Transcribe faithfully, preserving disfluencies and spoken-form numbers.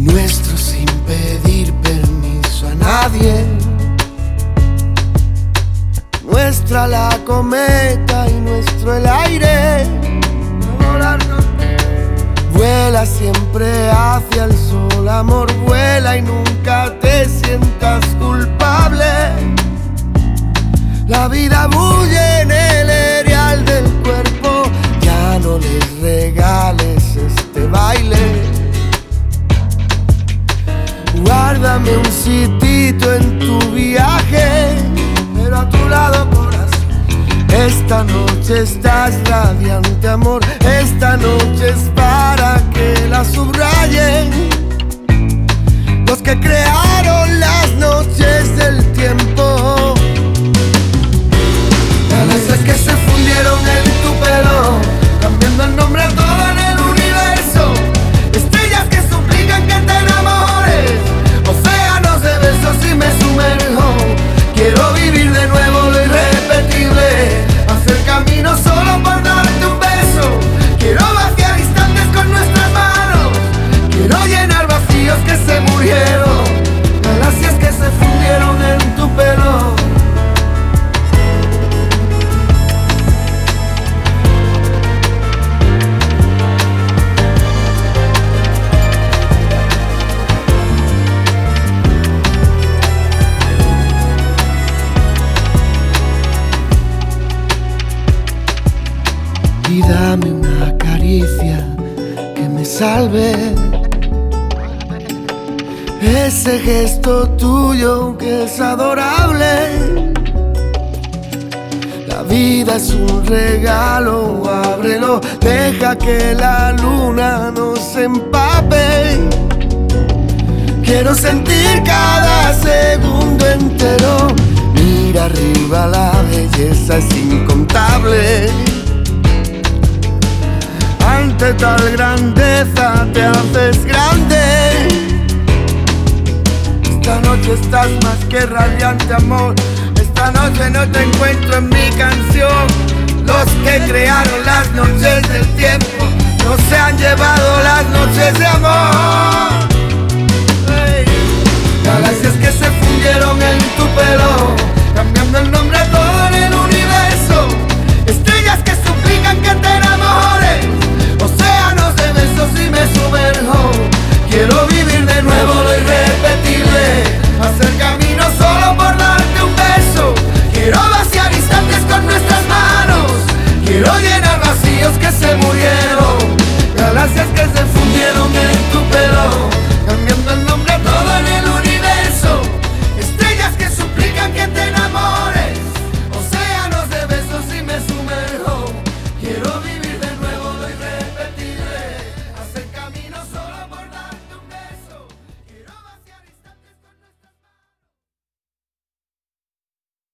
nuestro sin pedir permiso a nadie. Nuestra la cometa y nuestro el aire. Vuela siempre hacia el sol, amor, vuela y nunca te sientas culpable. La vida bulle en el erial del cuerpo, ya no les regales este baile. Guárdame un sitito en tu viaje, pero a tu lado, corazón. Esta noche estás radiante, amor. Esta noche es para que la subrayen los que crearon las noches del tiempo. Galaxias que se fundieron en tu pelo, cambiando el nombre a todo en el universo. Estrellas que suplican que te enamores, océanos de besos y me sumerjo. Quiero vivir de nuevo lo irrepetible, hacer camino solo por darte un beso. Quiero vaciar instantes con nuestras manos, quiero llenar vacíos que se murieron, galaxias que se fundieron en tu pelo. Y dame una caricia que me salve, ese gesto tuyo que es adorable. La vida es un regalo, ábrelo, deja que la luna nos empape. Quiero sentir cada segundo entero, mira arriba, la belleza es incontable. Ante tal grandeza te haces grande. Esta noche estás más que radiante, amor. Esta noche no te encuentro en mi canción. Los que crearon las noches del tiempo no se han llevado las noches de amor. Hey. Galaxias que se fundieron en